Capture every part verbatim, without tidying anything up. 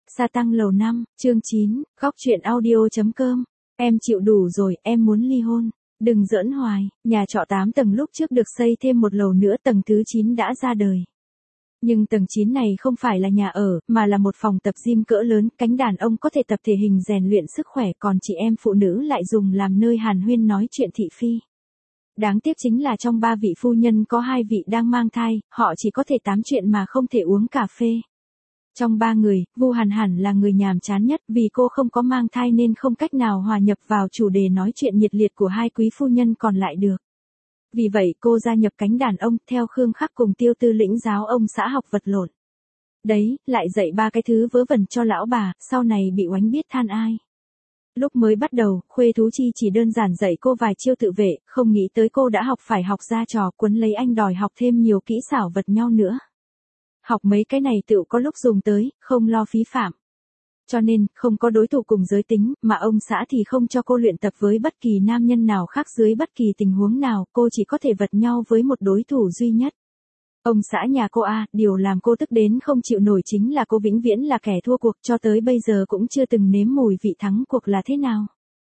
Sa tăng lầu năm, chương chín, góc truyện audio chấm com. Em chịu đủ rồi, em muốn ly hôn. Đừng giỡn hoài, nhà trọ tám tầng lúc trước được xây thêm một lầu nữa, tầng thứ chín đã ra đời. Nhưng tầng chín này không phải là nhà ở, mà là một phòng tập gym cỡ lớn, cánh đàn ông có thể tập thể hình rèn luyện sức khỏe, còn chị em phụ nữ lại dùng làm nơi hàn huyên nói chuyện thị phi. Đáng tiếc chính là trong ba vị phu nhân có hai vị đang mang thai, họ chỉ có thể tám chuyện mà không thể uống cà phê. Trong ba người, Vu Hàn hẳn là người nhàm chán nhất, vì cô không có mang thai nên không cách nào hòa nhập vào chủ đề nói chuyện nhiệt liệt của hai quý phu nhân còn lại được. Vì vậy cô gia nhập cánh đàn ông, theo Khương Khắc cùng Tiêu Tư lĩnh giáo ông xã học vật lộn. Đấy, lại dạy ba cái thứ vớ vẩn cho lão bà, sau này bị oánh biết than ai. Lúc mới bắt đầu, Khuê Thú Chi chỉ đơn giản dạy cô vài chiêu tự vệ, không nghĩ tới cô đã học phải học ra trò, quấn lấy anh đòi học thêm nhiều kỹ xảo vật nhau nữa. Học mấy cái này tự có lúc dùng tới, không lo phí phạm. Cho nên, không có đối thủ cùng giới tính, mà ông xã thì không cho cô luyện tập với bất kỳ nam nhân nào khác dưới bất kỳ tình huống nào, cô chỉ có thể vật nhau với một đối thủ duy nhất. Ông xã nhà cô a, điều làm cô tức đến không chịu nổi chính là cô vĩnh viễn là kẻ thua cuộc, cho tới bây giờ cũng chưa từng nếm mùi vị thắng cuộc là thế nào.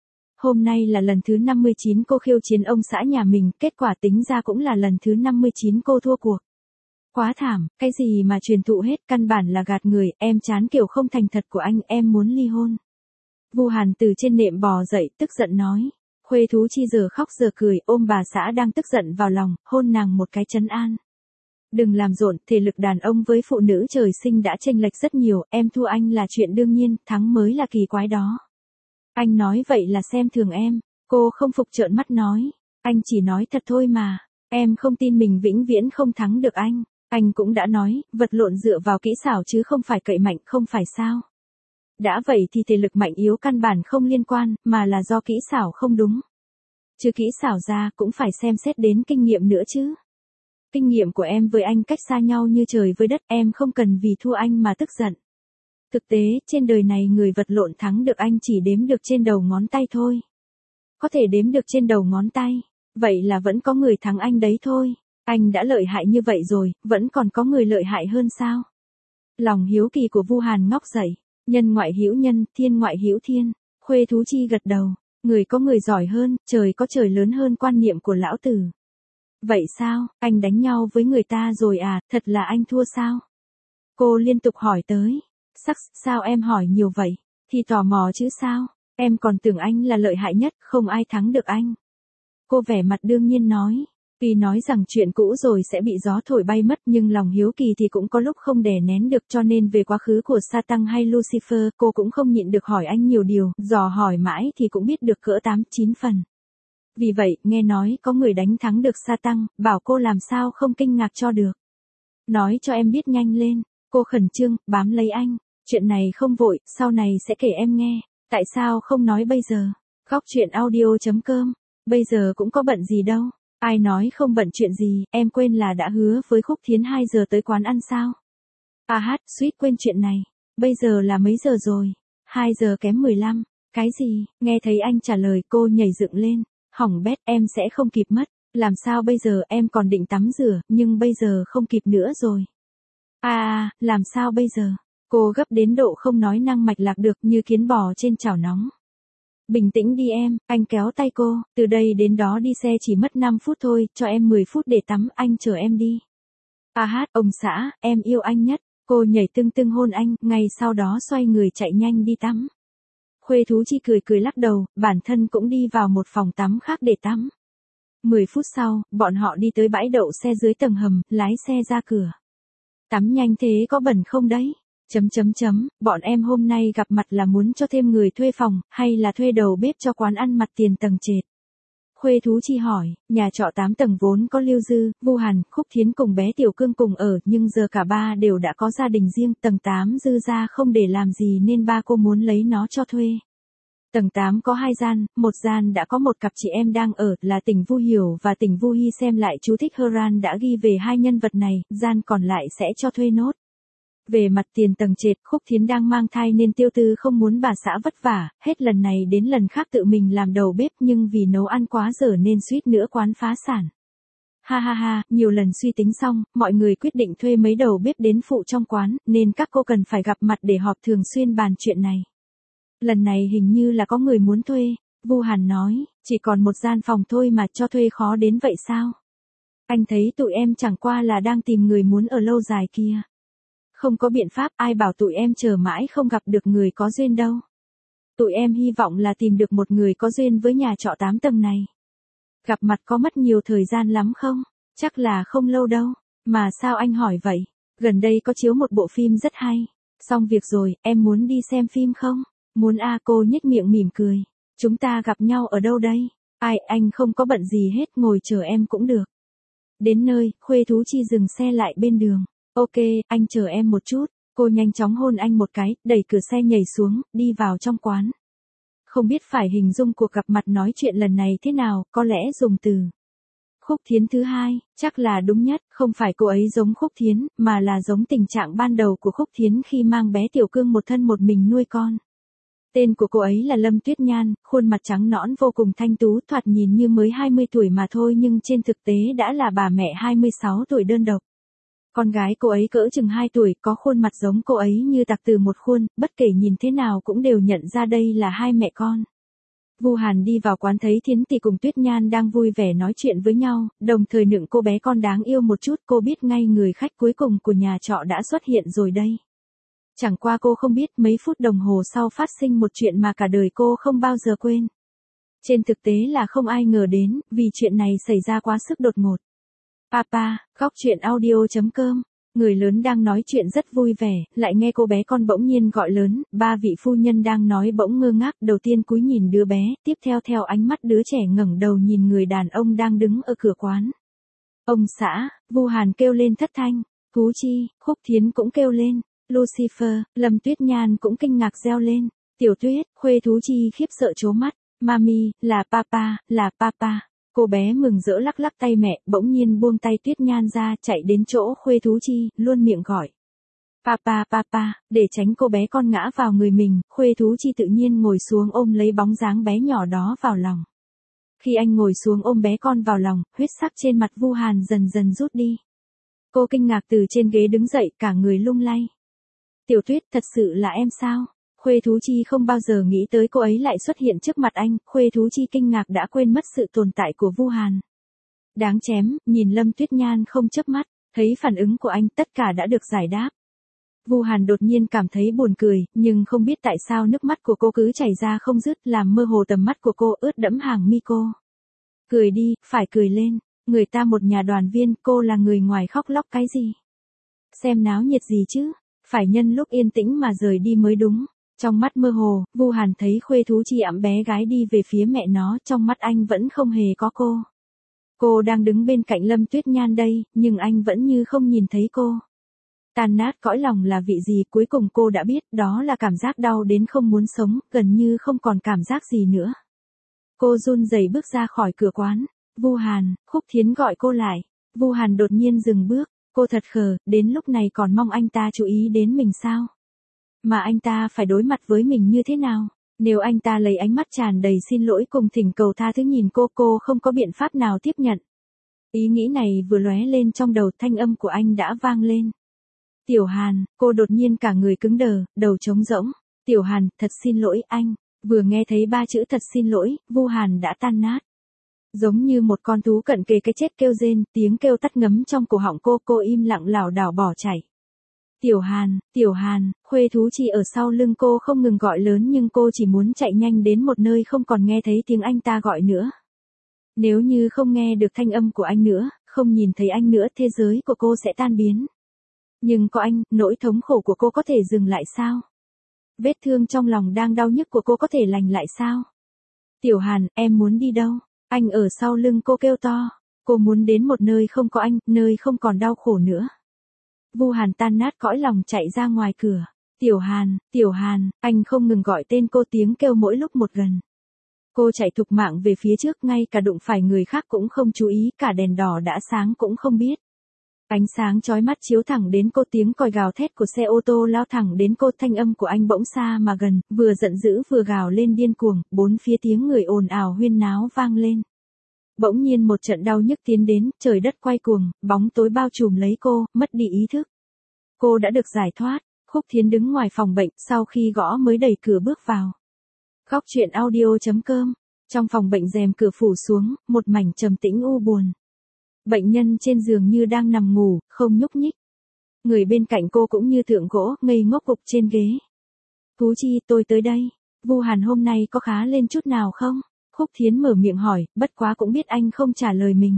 Hôm nay là lần thứ năm mươi chín cô khiêu chiến ông xã nhà mình, kết quả tính ra cũng là lần thứ năm mươi chín cô thua cuộc. Quá thảm, cái gì mà truyền thụ hết, căn bản là gạt người, em chán kiểu không thành thật của anh, em muốn ly hôn. Vu Hàn từ trên nệm bò dậy, tức giận nói. Khuê Thú Chi giờ khóc giờ cười, ôm bà xã đang tức giận vào lòng, hôn nàng một cái trấn an. Đừng làm rộn, thể lực đàn ông với phụ nữ trời sinh đã chênh lệch rất nhiều, em thua anh là chuyện đương nhiên, thắng mới là kỳ quái đó. Anh nói vậy là xem thường em, cô không phục trợn mắt nói. Anh chỉ nói thật thôi mà, em không tin mình vĩnh viễn không thắng được anh. Anh cũng đã nói, vật lộn dựa vào kỹ xảo chứ không phải cậy mạnh, không phải sao. Đã vậy thì thể lực mạnh yếu căn bản không liên quan, mà là do kỹ xảo không đúng. Chứ kỹ xảo ra cũng phải xem xét đến kinh nghiệm nữa chứ. Kinh nghiệm của em với anh cách xa nhau như trời với đất, em không cần vì thua anh mà tức giận. Thực tế, trên đời này người vật lộn thắng được anh chỉ đếm được trên đầu ngón tay thôi. Có thể đếm được trên đầu ngón tay, vậy là vẫn có người thắng anh đấy thôi. Anh đã lợi hại như vậy rồi, vẫn còn có người lợi hại hơn sao? Lòng hiếu kỳ của Vu Hàn ngóc dậy, nhân ngoại hữu nhân, thiên ngoại hữu thiên. Khuê Thú Chi gật đầu, người có người giỏi hơn, trời có trời lớn hơn quan niệm của lão tử. Vậy sao, anh đánh nhau với người ta rồi à, thật là anh thua sao? Cô liên tục hỏi tới. Sắc, sao em hỏi nhiều vậy? Thì tò mò chứ sao? Em còn tưởng anh là lợi hại nhất, không ai thắng được anh. Cô vẻ mặt đương nhiên nói. Tuy nói rằng chuyện cũ rồi sẽ bị gió thổi bay mất, nhưng lòng hiếu kỳ thì cũng có lúc không đè nén được, cho nên về quá khứ của Sa Tăng hay Lucifer, cô cũng không nhịn được hỏi anh nhiều điều, dò hỏi mãi thì cũng biết được cỡ tám chín phần. Vì vậy, nghe nói có người đánh thắng được Sa Tăng, bảo cô làm sao không kinh ngạc cho được. Nói cho em biết nhanh lên, cô khẩn trương, bám lấy anh, chuyện này không vội, sau này sẽ kể em nghe, tại sao không nói bây giờ. Góc truyện audio chấm com, bây giờ cũng có bận gì đâu. Ai nói không bận chuyện gì, em quên là đã hứa với Khúc Thiến hai giờ tới quán ăn sao? À hát, suýt quên chuyện này. Bây giờ là mấy giờ rồi? hai giờ kém mười lăm. Cái gì? Nghe thấy anh trả lời cô nhảy dựng lên. Hỏng bét, em sẽ không kịp mất. Làm sao bây giờ, em còn định tắm rửa, nhưng bây giờ không kịp nữa rồi. À, làm sao bây giờ? Cô gấp đến độ không nói năng mạch lạc được, như kiến bò trên chảo nóng. Bình tĩnh đi em, anh kéo tay cô, từ đây đến đó đi xe chỉ mất năm phút thôi, cho em mười phút để tắm, anh chờ em đi. À hát, ông xã, em yêu anh nhất, cô nhảy tưng tưng hôn anh, ngay sau đó xoay người chạy nhanh đi tắm. Khuê Thú Chi cười cười lắc đầu, bản thân cũng đi vào một phòng tắm khác để tắm. mười phút sau, bọn họ đi tới bãi đậu xe dưới tầng hầm, lái xe ra cửa. Tắm nhanh thế có bẩn không đấy? Chấm chấm chấm, bọn em hôm nay gặp mặt là muốn cho thêm người thuê phòng, hay là thuê đầu bếp cho quán ăn mặt tiền tầng trệt? Khuê Thú Chi hỏi, nhà trọ tám tầng vốn có Lưu Dư, Vu Hàn, Khúc Thiến cùng bé Tiểu Cương cùng ở, nhưng giờ cả ba đều đã có gia đình riêng, tầng tám dư ra không để làm gì nên ba cô muốn lấy nó cho thuê. Tầng tám có hai gian, một gian đã có một cặp chị em đang ở, là Tỉnh Vu Hiểu và Tỉnh Vu Hy, xem lại chú thích Heran đã ghi về hai nhân vật này, gian còn lại sẽ cho thuê nốt. Về mặt tiền tầng trệt, Khúc Thiến đang mang thai nên Tiêu Tư không muốn bà xã vất vả, hết lần này đến lần khác tự mình làm đầu bếp, nhưng vì nấu ăn quá dở nên suýt nữa quán phá sản. Ha ha ha, nhiều lần suy tính xong, mọi người quyết định thuê mấy đầu bếp đến phụ trong quán, nên các cô cần phải gặp mặt để họp thường xuyên bàn chuyện này. Lần này hình như là có người muốn thuê, Vu Hàn nói, chỉ còn một gian phòng thôi mà cho thuê khó đến vậy sao? Anh thấy tụi em chẳng qua là đang tìm người muốn ở lâu dài kia. Không có biện pháp, ai bảo tụi em chờ mãi không gặp được người có duyên đâu. Tụi em hy vọng là tìm được một người có duyên với nhà trọ tám tầng này. Gặp mặt có mất nhiều thời gian lắm không? Chắc là không lâu đâu. Mà sao anh hỏi vậy? Gần đây có chiếu một bộ phim rất hay. Xong việc rồi, em muốn đi xem phim không? Muốn a cô nhếch miệng mỉm cười. Chúng ta gặp nhau ở đâu đây? Ai, anh không có bận gì hết, ngồi chờ em cũng được. Đến nơi, Khuê Thú Chi dừng xe lại bên đường. Ok, anh chờ em một chút. Cô nhanh chóng hôn anh một cái, đẩy cửa xe nhảy xuống, đi vào trong quán. Không biết phải hình dung cuộc gặp mặt nói chuyện lần này thế nào, có lẽ dùng từ Khúc Thiến thứ hai, chắc là đúng nhất, không phải cô ấy giống Khúc Thiến, mà là giống tình trạng ban đầu của Khúc Thiến khi mang bé Tiểu Cương một thân một mình nuôi con. Tên của cô ấy là Lâm Tuyết Nhan, khuôn mặt trắng nõn vô cùng thanh tú, thoạt nhìn như mới hai mươi tuổi mà thôi nhưng trên thực tế đã là bà mẹ hai mươi sáu tuổi đơn độc. Con gái cô ấy cỡ chừng hai tuổi, có khuôn mặt giống cô ấy như tạc từ một khuôn, bất kể nhìn thế nào cũng đều nhận ra đây là hai mẹ con. Vu Hàn đi vào quán thấy Thiến Tỷ cùng Tuyết Nhan đang vui vẻ nói chuyện với nhau, đồng thời nựng cô bé con đáng yêu một chút, cô biết ngay người khách cuối cùng của nhà trọ đã xuất hiện rồi đây. Chẳng qua cô không biết mấy phút đồng hồ sau phát sinh một chuyện mà cả đời cô không bao giờ quên. Trên thực tế là không ai ngờ đến, vì chuyện này xảy ra quá sức đột ngột. Papa, góc truyện audio chấm com. Người lớn đang nói chuyện rất vui vẻ, lại nghe cô bé con bỗng nhiên gọi lớn, ba vị phu nhân đang nói bỗng ngơ ngác, đầu tiên cúi nhìn đứa bé, tiếp theo theo ánh mắt đứa trẻ ngẩng đầu nhìn người đàn ông đang đứng ở cửa quán. Ông xã, Vu Hàn kêu lên thất thanh, Thú Chi, Khúc Thiến cũng kêu lên, Lucifer, Lâm Tuyết Nhan cũng kinh ngạc reo lên, Tiểu Tuyết, Khuê Thú Chi khiếp sợ trố mắt, Mami, là papa, là papa. Cô bé mừng rỡ lắc lắc tay mẹ, bỗng nhiên buông tay Tuyết Nhan ra, chạy đến chỗ Khuê Thú Chi, luôn miệng gọi. Papa papa, để tránh cô bé con ngã vào người mình, Khuê Thú Chi tự nhiên ngồi xuống ôm lấy bóng dáng bé nhỏ đó vào lòng. Khi anh ngồi xuống ôm bé con vào lòng, huyết sắc trên mặt Vu Hàn dần dần rút đi. Cô kinh ngạc từ trên ghế đứng dậy, cả người lung lay. Tiểu Tuyết, thật sự là em sao? Khuê Thú Chi không bao giờ nghĩ tới cô ấy lại xuất hiện trước mặt anh, Khuê Thú Chi kinh ngạc đã quên mất sự tồn tại của Vu Hàn. Đáng chém, nhìn Lâm Tuyết Nhan không chớp mắt, thấy phản ứng của anh tất cả đã được giải đáp. Vu Hàn đột nhiên cảm thấy buồn cười, nhưng không biết tại sao nước mắt của cô cứ chảy ra không dứt, làm mơ hồ tầm mắt của cô, ướt đẫm hàng mi cô. Cười đi, phải cười lên, người ta một nhà đoàn viên, cô là người ngoài khóc lóc cái gì? Xem náo nhiệt gì chứ, phải nhân lúc yên tĩnh mà rời đi mới đúng. Trong mắt mơ hồ, Vu Hàn thấy Khuê Thú Chi ẵm bé gái đi về phía mẹ nó, trong mắt anh vẫn không hề có cô. Cô đang đứng bên cạnh Lâm Tuyết Nhan đây, nhưng anh vẫn như không nhìn thấy cô. Tan nát cõi lòng là vị gì, cuối cùng cô đã biết, đó là cảm giác đau đến không muốn sống, gần như không còn cảm giác gì nữa. Cô run rẩy bước ra khỏi cửa quán. Vu Hàn, Khúc Thiến gọi cô lại. Vu Hàn đột nhiên dừng bước, cô thật khờ, đến lúc này còn mong anh ta chú ý đến mình sao? Mà anh ta phải đối mặt với mình như thế nào? Nếu anh ta lấy ánh mắt tràn đầy xin lỗi cùng thỉnh cầu tha thứ nhìn cô, cô không có biện pháp nào tiếp nhận. Ý nghĩ này vừa lóe lên trong đầu, thanh âm của anh đã vang lên. Tiểu Hàn, cô đột nhiên cả người cứng đờ, đầu trống rỗng. Tiểu Hàn, thật xin lỗi anh. Vừa nghe thấy ba chữ thật xin lỗi, Vu Hàn đã tan nát. Giống như một con thú cận kề cái chết kêu rên, tiếng kêu tắt ngấm trong cổ họng cô, cô im lặng lảo đảo bỏ chạy. Tiểu Hàn, Tiểu Hàn, Khuê Thú Chi ở sau lưng cô không ngừng gọi lớn nhưng cô chỉ muốn chạy nhanh đến một nơi không còn nghe thấy tiếng anh ta gọi nữa. Nếu như không nghe được thanh âm của anh nữa, không nhìn thấy anh nữa, thế giới của cô sẽ tan biến. Nhưng có anh, nỗi thống khổ của cô có thể dừng lại sao? Vết thương trong lòng đang đau nhức của cô có thể lành lại sao? Tiểu Hàn, em muốn đi đâu? Anh ở sau lưng cô kêu to. Cô muốn đến một nơi không có anh, nơi không còn đau khổ nữa. Vu Hàn tan nát cõi lòng chạy ra ngoài cửa. Tiểu Hàn, Tiểu Hàn, anh không ngừng gọi tên cô, tiếng kêu mỗi lúc một gần. Cô chạy thục mạng về phía trước, ngay cả đụng phải người khác cũng không chú ý, cả đèn đỏ đã sáng cũng không biết. Ánh sáng chói mắt chiếu thẳng đến cô, tiếng còi gào thét của xe ô tô lao thẳng đến cô, thanh âm của anh bỗng xa mà gần, vừa giận dữ vừa gào lên điên cuồng, bốn phía tiếng người ồn ào huyên náo vang lên. Bỗng nhiên một trận đau nhức tiến đến, trời đất quay cuồng, bóng tối bao trùm lấy cô, mất đi ý thức. Cô đã được giải thoát. Khúc Thiến đứng ngoài phòng bệnh, sau khi gõ mới đẩy cửa bước vào. Góc chuyện audio chấm com. Trong phòng bệnh rèm cửa phủ xuống, một mảnh trầm tĩnh u buồn. Bệnh nhân trên giường như đang nằm ngủ, không nhúc nhích. Người bên cạnh cô cũng như tượng gỗ, ngây ngốc gục trên ghế. Thú Chi, tôi tới đây. Vu Hàn hôm nay có khá lên chút nào không? Khúc Thiến mở miệng hỏi, bất quá cũng biết anh không trả lời mình.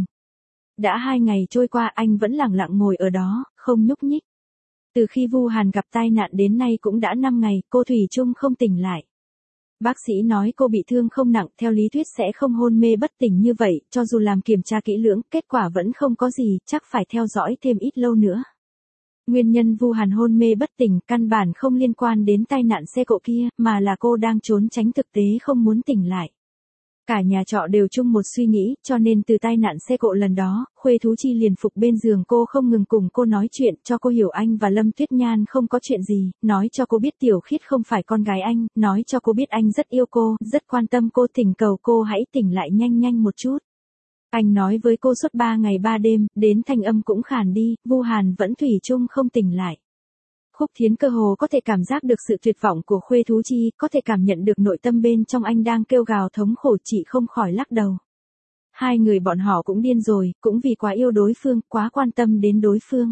Đã hai ngày trôi qua anh vẫn lặng lặng ngồi ở đó, không nhúc nhích. Từ khi Vu Hàn gặp tai nạn đến nay cũng đã năm ngày, cô thủy chung không tỉnh lại. Bác sĩ nói cô bị thương không nặng, theo lý thuyết sẽ không hôn mê bất tỉnh như vậy, cho dù làm kiểm tra kỹ lưỡng, kết quả vẫn không có gì, chắc phải theo dõi thêm ít lâu nữa. Nguyên nhân Vu Hàn hôn mê bất tỉnh căn bản không liên quan đến tai nạn xe cộ kia, mà là cô đang trốn tránh thực tế không muốn tỉnh lại. Cả nhà trọ đều chung một suy nghĩ, cho nên từ tai nạn xe cộ lần đó, Khuê Thú Chi liền phục bên giường cô không ngừng cùng cô nói chuyện, cho cô hiểu anh và Lâm Tuyết Nhan không có chuyện gì, nói cho cô biết Tiểu Khiết không phải con gái anh, nói cho cô biết anh rất yêu cô, rất quan tâm cô, thỉnh cầu cô hãy tỉnh lại nhanh nhanh một chút. Anh nói với cô suốt ba ngày ba đêm, đến thanh âm cũng khàn đi, Vu Hàn vẫn thủy chung không tỉnh lại. Khúc Thiến cơ hồ có thể cảm giác được sự tuyệt vọng của Khuê Thú Chi, có thể cảm nhận được nội tâm bên trong anh đang kêu gào thống khổ, chị không khỏi lắc đầu. Hai người bọn họ cũng điên rồi, cũng vì quá yêu đối phương, quá quan tâm đến đối phương.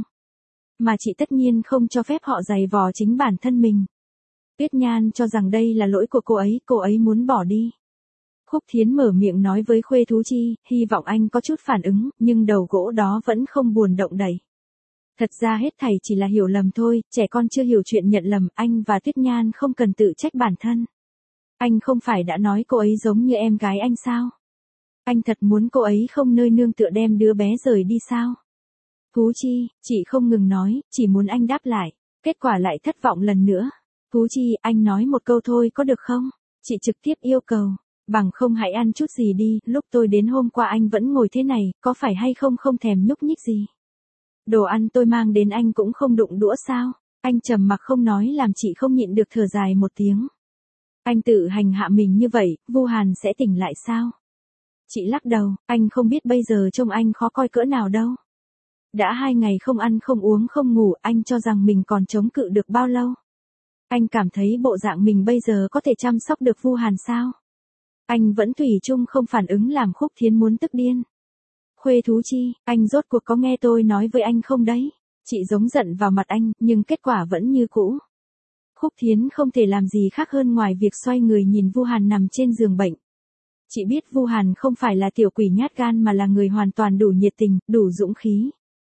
Mà chị tất nhiên không cho phép họ giày vò chính bản thân mình. Tuyết Nhan cho rằng đây là lỗi của cô ấy, cô ấy muốn bỏ đi. Khúc Thiến mở miệng nói với Khuê Thú Chi, hy vọng anh có chút phản ứng, nhưng đầu gỗ đó vẫn không buồn động đậy. Thật ra hết thảy chỉ là hiểu lầm thôi, trẻ con chưa hiểu chuyện nhận lầm, anh và Tuyết Nhan không cần tự trách bản thân. Anh không phải đã nói cô ấy giống như em gái anh sao? Anh thật muốn cô ấy không nơi nương tựa đem đứa bé rời đi sao? Thú Chi, chị không ngừng nói, chỉ muốn anh đáp lại, kết quả lại thất vọng lần nữa. Thú Chi, anh nói một câu thôi có được không? Chị trực tiếp yêu cầu, bằng không hãy ăn chút gì đi, lúc tôi đến hôm qua anh vẫn ngồi thế này, có phải hay không không thèm nhúc nhích gì? Đồ ăn tôi mang đến anh cũng không đụng đũa sao? Anh trầm mặc không nói làm chị không nhịn được thở dài một tiếng. Anh tự hành hạ mình như vậy, Vu Hàn sẽ tỉnh lại sao? Chị lắc đầu, anh không biết bây giờ trông anh khó coi cỡ nào đâu. Đã hai ngày không ăn không uống không ngủ, anh cho rằng mình còn chống cự được bao lâu? Anh cảm thấy bộ dạng mình bây giờ có thể chăm sóc được Vu Hàn sao? Anh vẫn thủy chung không phản ứng làm Khúc Thiến muốn tức điên. Khuê Thú Chi, anh rốt cuộc có nghe tôi nói với anh không đấy? Chị giống giận vào mặt anh, nhưng kết quả vẫn như cũ. Khúc Thiến không thể làm gì khác hơn ngoài việc xoay người nhìn Vu Hàn nằm trên giường bệnh. Chị biết Vu Hàn không phải là tiểu quỷ nhát gan mà là người hoàn toàn đủ nhiệt tình, đủ dũng khí.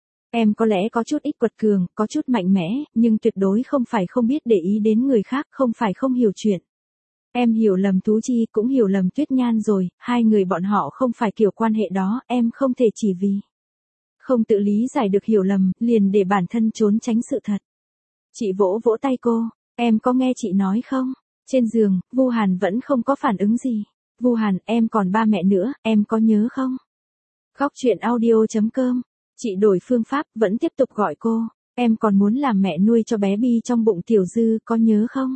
Em có lẽ có chút ít quật cường, có chút mạnh mẽ, nhưng tuyệt đối không phải không biết để ý đến người khác, không phải không hiểu chuyện. Em hiểu lầm Thú Chi, cũng hiểu lầm Tuyết Nhan rồi, hai người bọn họ không phải kiểu quan hệ đó, em không thể chỉ vì không tự lý giải được hiểu lầm, liền để bản thân trốn tránh sự thật. Chị vỗ vỗ tay cô, em có nghe chị nói không? Trên giường, Vu Hàn vẫn không có phản ứng gì. Vu Hàn, em còn ba mẹ nữa, em có nhớ không? Góc chuyện audio chấm com. Chị đổi phương pháp, vẫn tiếp tục gọi cô. Em còn muốn làm mẹ nuôi cho bé Bi trong bụng Tiểu Dư, có nhớ không?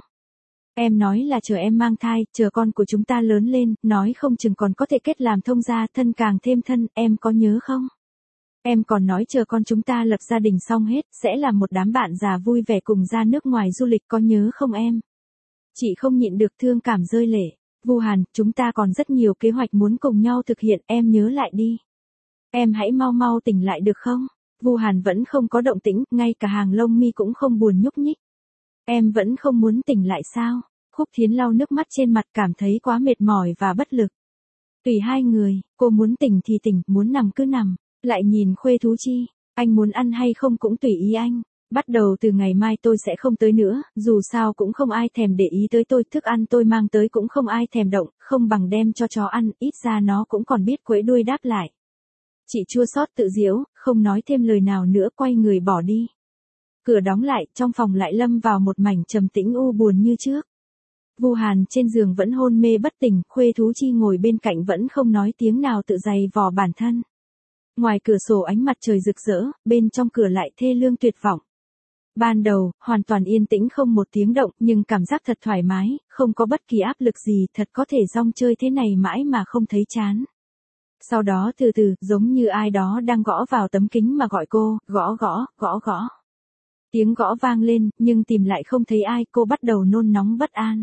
Em nói là chờ em mang thai, chờ con của chúng ta lớn lên, nói không chừng còn có thể kết làm thông gia, thân càng thêm thân, em có nhớ không? Em còn nói chờ con chúng ta lập gia đình xong hết, sẽ là một đám bạn già vui vẻ cùng ra nước ngoài du lịch, có nhớ không em? Chị không nhịn được thương cảm rơi lệ. Vu Hàn, chúng ta còn rất nhiều kế hoạch muốn cùng nhau thực hiện, em nhớ lại đi. Em hãy mau mau tỉnh lại được không? Vu Hàn vẫn không có động tĩnh, ngay cả hàng lông mi cũng không buồn nhúc nhích. Em vẫn không muốn tỉnh lại sao? Khúc Thiến lau nước mắt trên mặt, cảm thấy quá mệt mỏi và bất lực. Tùy hai người, cô muốn tỉnh thì tỉnh, muốn nằm cứ nằm. Lại nhìn Khuê Thú Chi, anh muốn ăn hay không cũng tùy ý anh. Bắt đầu từ ngày mai tôi sẽ không tới nữa, dù sao cũng không ai thèm để ý tới tôi, thức ăn tôi mang tới cũng không ai thèm động, không bằng đem cho chó ăn, ít ra nó cũng còn biết quẫy đuôi đáp lại. Chị chua xót tự giễu, không nói thêm lời nào nữa, quay người bỏ đi. Cửa đóng lại, trong phòng lại lâm vào một mảnh trầm tĩnh u buồn như trước. Vu Hàn trên giường vẫn hôn mê bất tỉnh, Khuê Thú Chi ngồi bên cạnh vẫn không nói tiếng nào, tự giày vò bản thân. Ngoài cửa sổ ánh mặt trời rực rỡ, bên trong cửa lại thê lương tuyệt vọng. Ban đầu, hoàn toàn yên tĩnh không một tiếng động, nhưng cảm giác thật thoải mái, không có bất kỳ áp lực gì, thật có thể rong chơi thế này mãi mà không thấy chán. Sau đó từ từ, giống như ai đó đang gõ vào tấm kính mà gọi cô, gõ gõ, gõ gõ. Tiếng gõ vang lên, nhưng tìm lại không thấy ai, cô bắt đầu nôn nóng bất an.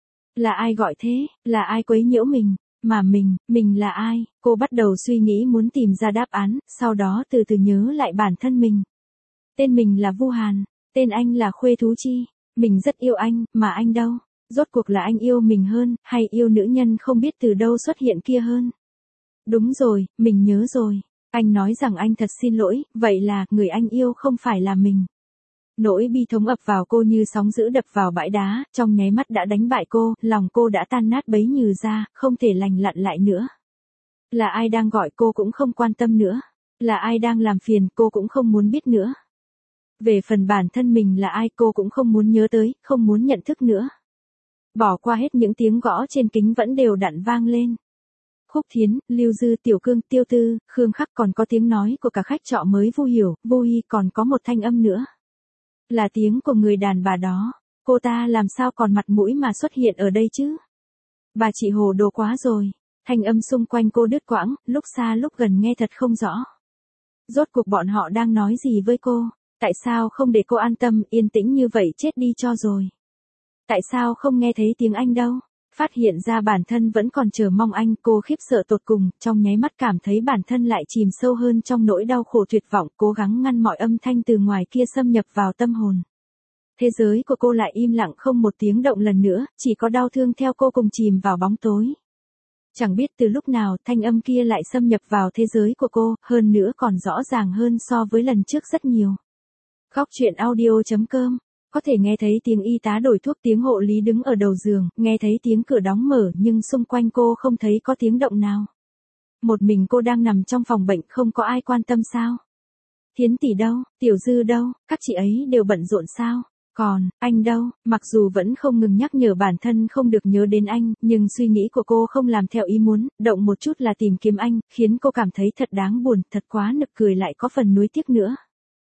Là ai gọi thế, là ai quấy nhiễu mình, mà mình, mình là ai, cô bắt đầu suy nghĩ muốn tìm ra đáp án, sau đó từ từ nhớ lại bản thân mình. Tên mình là Vu Hàn, tên anh là Khuê Thú Chi, mình rất yêu anh, mà anh đâu, rốt cuộc là anh yêu mình hơn, hay yêu nữ nhân không biết từ đâu xuất hiện kia hơn. Đúng rồi, mình nhớ rồi, anh nói rằng anh thật xin lỗi, vậy là, người anh yêu không phải là mình. Nỗi bi thống ập vào cô như sóng dữ đập vào bãi đá, trong nháy mắt đã đánh bại cô, lòng cô đã tan nát bấy nhừ ra, không thể lành lặn lại nữa. Là ai đang gọi cô cũng không quan tâm nữa. Là ai đang làm phiền cô cũng không muốn biết nữa. Về phần bản thân mình là ai cô cũng không muốn nhớ tới, không muốn nhận thức nữa. Bỏ qua hết những tiếng gõ trên kính vẫn đều đặn vang lên. Khúc Thiến, Lưu Dư, Tiểu Cương, Tiêu Tư, Khương Khắc, còn có tiếng nói của cả khách trọ mới Vu Hiểu, Vu Hi, còn có một thanh âm nữa. Là tiếng của người đàn bà đó. Cô ta làm sao còn mặt mũi mà xuất hiện ở đây chứ? Bà chị hồ đồ quá rồi. Thanh âm xung quanh cô đứt quãng, lúc xa lúc gần nghe thật không rõ. Rốt cuộc bọn họ đang nói gì với cô? Tại sao không để cô an tâm, yên tĩnh như vậy chết đi cho rồi? Tại sao không nghe thấy tiếng anh đâu? Phát hiện ra bản thân vẫn còn chờ mong anh, cô khiếp sợ tột cùng, trong nháy mắt cảm thấy bản thân lại chìm sâu hơn trong nỗi đau khổ tuyệt vọng, cố gắng ngăn mọi âm thanh từ ngoài kia xâm nhập vào tâm hồn. Thế giới của cô lại im lặng không một tiếng động lần nữa, chỉ có đau thương theo cô cùng chìm vào bóng tối. Chẳng biết từ lúc nào thanh âm kia lại xâm nhập vào thế giới của cô, hơn nữa còn rõ ràng hơn so với lần trước rất nhiều. Góc truyện audio chấm com. Có thể nghe thấy tiếng y tá đổi thuốc, tiếng hộ lý đứng ở đầu giường, nghe thấy tiếng cửa đóng mở nhưng xung quanh cô không thấy có tiếng động nào. Một mình cô đang nằm trong phòng bệnh, không có ai quan tâm sao? Thiến tỷ đâu, Tiểu Dư đâu, các chị ấy đều bận rộn sao? Còn, anh đâu? Mặc dù vẫn không ngừng nhắc nhở bản thân không được nhớ đến anh, nhưng suy nghĩ của cô không làm theo ý muốn, động một chút là tìm kiếm anh, khiến cô cảm thấy thật đáng buồn, thật quá nực cười lại có phần nuối tiếc nữa.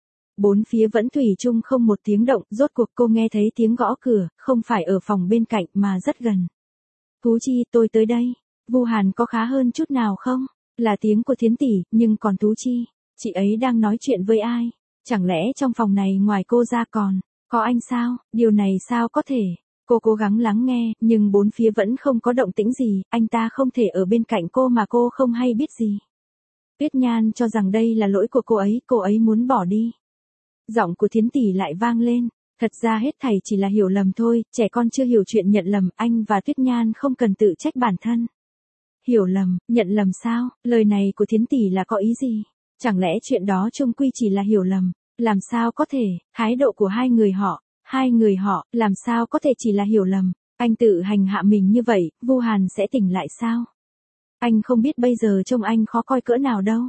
Bốn phía vẫn thủy chung không một tiếng động, rốt cuộc cô nghe thấy tiếng gõ cửa, không phải ở phòng bên cạnh mà rất gần. Thú Chi, tôi tới đây. Vu Hàn có khá hơn chút nào không? Là tiếng của Thiến tỷ, nhưng còn Thú Chi, chị ấy đang nói chuyện với ai? Chẳng lẽ trong phòng này ngoài cô ra còn có anh sao? Điều này sao có thể? Cô cố gắng lắng nghe, nhưng bốn phía vẫn không có động tĩnh gì, anh ta không thể ở bên cạnh cô mà cô không hay biết gì. Tuyết Nhan cho rằng đây là lỗi của cô ấy, cô ấy muốn bỏ đi. Giọng của Thiến tỷ lại vang lên, thật ra hết thảy chỉ là hiểu lầm thôi, trẻ con chưa hiểu chuyện nhận lầm, anh và Tuyết Nhan không cần tự trách bản thân. Hiểu lầm, nhận lầm sao? Lời này của Thiến tỷ là có ý gì? Chẳng lẽ chuyện đó chung quy chỉ là hiểu lầm? Làm sao có thể, thái độ của hai người họ, hai người họ, làm sao có thể chỉ là hiểu lầm? Anh tự hành hạ mình như vậy, Vu Hàn sẽ tỉnh lại sao? Anh không biết bây giờ trông anh khó coi cỡ nào đâu.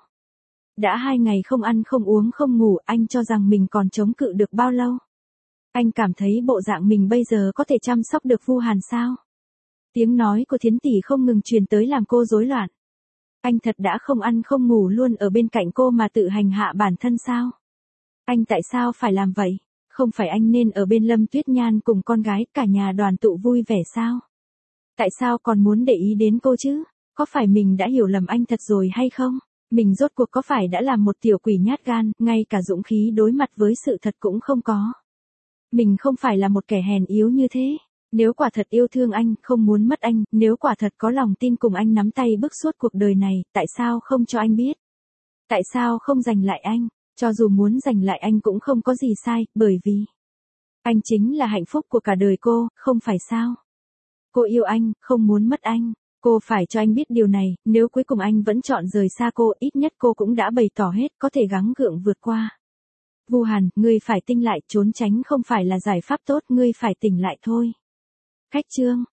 Đã hai ngày không ăn không uống không ngủ, anh cho rằng mình còn chống cự được bao lâu? Anh cảm thấy bộ dạng mình bây giờ có thể chăm sóc được Vu Hàn sao? Tiếng nói của Thiến tỷ không ngừng truyền tới làm cô rối loạn. Anh thật đã không ăn không ngủ luôn ở bên cạnh cô mà tự hành hạ bản thân sao? Anh tại sao phải làm vậy? Không phải anh nên ở bên Lâm Tuyết Nhan cùng con gái, cả nhà đoàn tụ vui vẻ sao? Tại sao còn muốn để ý đến cô chứ? Có phải mình đã hiểu lầm anh thật rồi hay không? Mình rốt cuộc có phải đã làm một tiểu quỷ nhát gan, ngay cả dũng khí đối mặt với sự thật cũng không có? Mình không phải là một kẻ hèn yếu như thế. Nếu quả thật yêu thương anh, không muốn mất anh, nếu quả thật có lòng tin cùng anh nắm tay bước suốt cuộc đời này, tại sao không cho anh biết? Tại sao không giành lại anh? Cho dù muốn giành lại anh cũng không có gì sai, bởi vì anh chính là hạnh phúc của cả đời cô, không phải sao? Cô yêu anh, không muốn mất anh. Cô phải cho anh biết điều này, nếu cuối cùng anh vẫn chọn rời xa cô, ít nhất cô cũng đã bày tỏ hết, có thể gắng gượng vượt qua. Vu Hàn, ngươi phải tinh lại, trốn tránh không phải là giải pháp tốt, ngươi phải tỉnh lại thôi. Khách chương